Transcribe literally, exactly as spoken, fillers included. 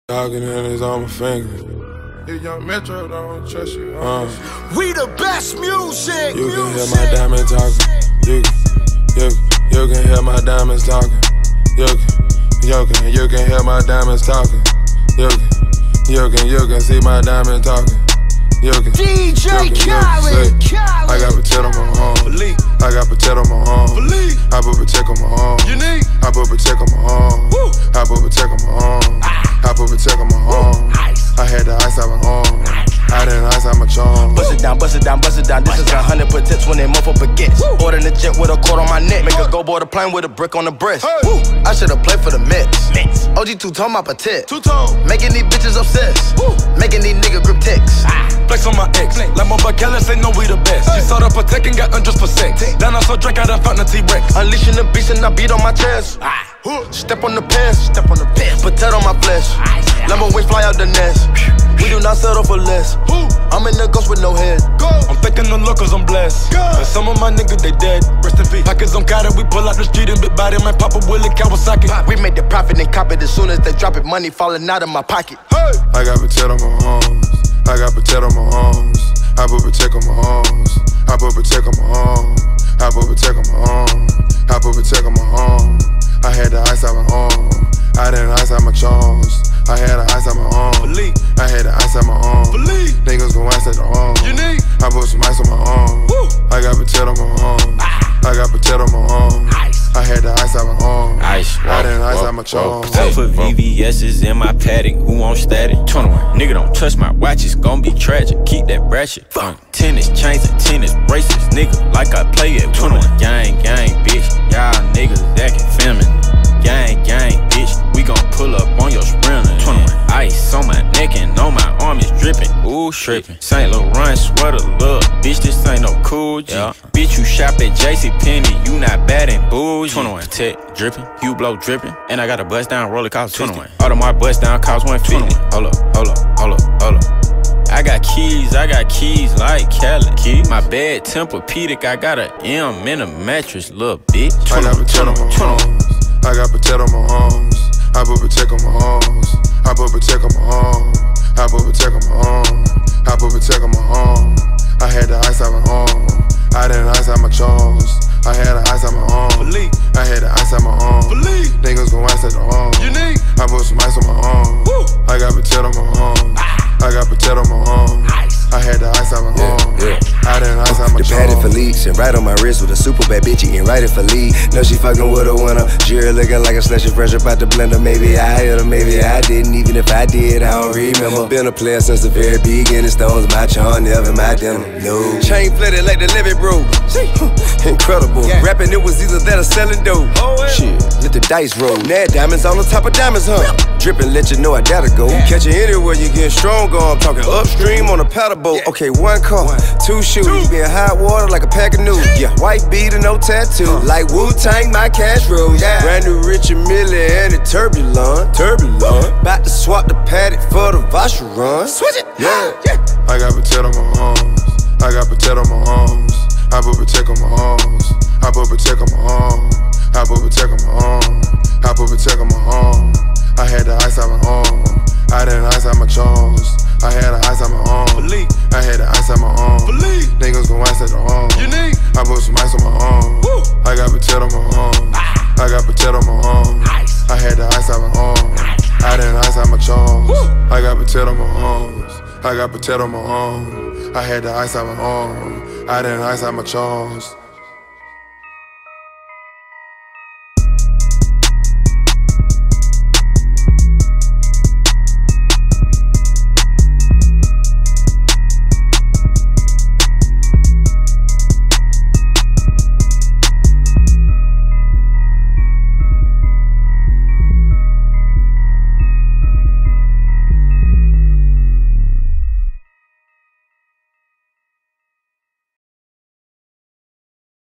Dogging in his on my finger. If Young Metro don't trust you, uh, we the best music. You music. can hear my diamond talking. You can, you, you can hear my diamonds talking. You can, you can, you can hear my diamonds talking. You can, you can, you can see my diamond talking. You can, D J you can, Khaled, you can I got potato on my arm. I got potato on my arm. I put potato on my arm. I put potato on my arm. I put potato on my arm. I put potato on my arm. I had the ice out my arm. I didn't ice out my charm. Bust it down, bust it down, bust it down. This is a hundred potential when they motherfucker forgets. Ordering a jet with a cord on my neck. Make a go board a plane with a brick on the breast. Woo. I should've played for the Mets. O G two-tone my patet. Making these bitches obsessed. Woo. Making these niggas grip text. Ah. Flex on my ex. Like my Bacala say no we the best. She saw the Patek and got undressed for sex. Then I saw Drake out of fountain T-Rex. Unleashing the beast and I beat on my chest. Ah. Step on the pants, step on the pants. Potato on my flesh. Lambo wings fly out the nest. We do not settle for less. I'm in the ghost with no head. I'm thanking the Lord cause I'm blessed. And some of my niggas they dead. Rest in peace. Pockets on Carter, we pull out the street and big body. Man, pop a Willie Kawasaki. We make the profit and cop it as soon as they drop it. Money falling out of my pocket. Hey. I got potato on my arms. I got potato on my arms. I put potato on my arms. I put potato on my arm. I put potato on my arm. I put potato on my arm. I had the ice out my arm. I didn't ice out my charms. I had the ice out my arm. Believe. I had the ice out my arm. Believe. Niggas gon' ice at the arm. You need. I put some ice on my arm. Woo. I got potato on my arm. Ah. I got potato on my arm. Ice. I had the ice out my arm. Ice. I didn't ice out my charms. I put V V S's in my paddock. Who want static? twenty-one. Nigga don't touch my watch. It's gon' be tragic. Keep that ratchet. Fuck. Tennis chains and tennis bracelets. Nigga, like I play at twenty-one. Gang, gang, bitch. Y'all niggas acting feminine. Gang, gang, bitch, we gon' pull up on your sprinter. twenty-one. Ice on my neck and on my arm is dripping. Ooh, trippin'. Saint Laurent sweater, look, bitch, this ain't no cool G. Yeah. Bitch, you shop at JCPenney, you not bad and bougie. twenty-one. Tech drippin', Hublot drippin', and I got a bust down roller cost twenty-one. Audemars bust down cost one fifty. Hold up, hold up, hold up, hold up. I got keys, I got keys like Cali. Keys. My bed Tempur-Pedic, I got a M in a mattress, little bitch. I got potato on my arms. I got potato on my arms. I put potato on my arms. I put potato on my arm. I put potato on my arm. I put potato on my arm. I had the ice out my arm. I didn't ice out my charms. I had the ice out my arm. Believe. I had the ice out my arm. Believe. Niggas gon' ice at the arm. You need. I put some ice on my arm. Woo. I got potato on my arm. Ah. I got potato on my arm. Ice. I had the ice out my yeah, arm. Yeah. I didn't ice out my the charms. The padded for leaks and right on my wrist with a super bad bitch eating right it for lead. Know she fucking with a winner. Jury looking like a slushy fresh up out the blender. Maybe I hit her, maybe I didn't. Even if I did, I don't remember. Been a player since the very beginning. Stones my charm, never my denim. No. Chain flooded like the Levy bro. Incredible. Yeah. Rapping it was either that or selling dope. Oh, yeah. Shit, let the dice roll. Mad diamonds on the top of diamonds, huh? Drippin', let you know I gotta go. Yeah. Catch you anywhere, you get stronger. I'm talking upstream on a paddle boat. Yeah. Okay, one car, one. two shoes. Two. Be in hot water like a pack of noodles. Yeah, white beat and no tattoo. Uh. Like Wu-Tang, my cash rolls. Yeah. Brand new Richard Mille and the Turbulent. Turbulent. About to swap the paddock for the Vacheron. Switch it. Yeah. yeah. I got potato on my arms. I got potato on my arms. I put potato on my arms. I put potato on my arm. I put potato on my arm. I put potato on my arm. I had the ice out my arm. I didn't ice out my charms. I had the ice out my arm. Believe. I had the ice out my arm. Believe. Niggas gon' ice at the arm. You need. I put some ice on my arm. Woo. I got potato on my arm. Ah. I got potato on my arm. Ice. I had the ice out my arm. Ice. I didn't ice out my charms. Woo. I got potato on my arms. I got potato on my arm. I had the ice out my arm. I didn't ice out my charms.